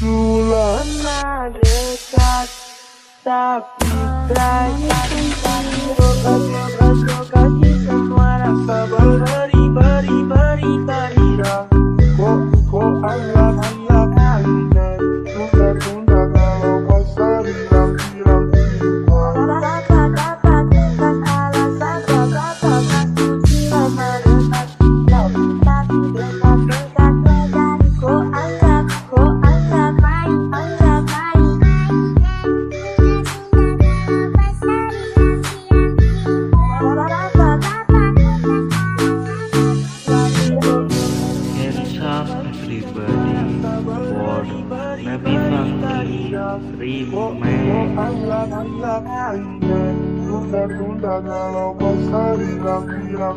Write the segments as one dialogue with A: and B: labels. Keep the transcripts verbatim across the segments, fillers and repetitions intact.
A: Pernah dekat tapi terjadi kaki semua rasa beri beri beri beri kok kok anggap anggap aneh tunda tunda kalau pasar bilang bilang
B: Nabi Fakri Remake.
A: Tunda-tunda kalau pasar bilang bilang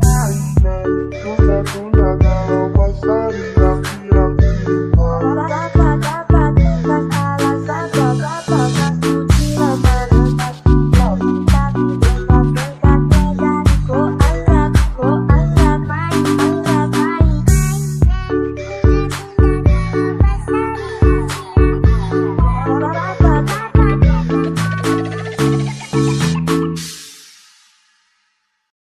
A: Tunda kalau pasar bilang bilang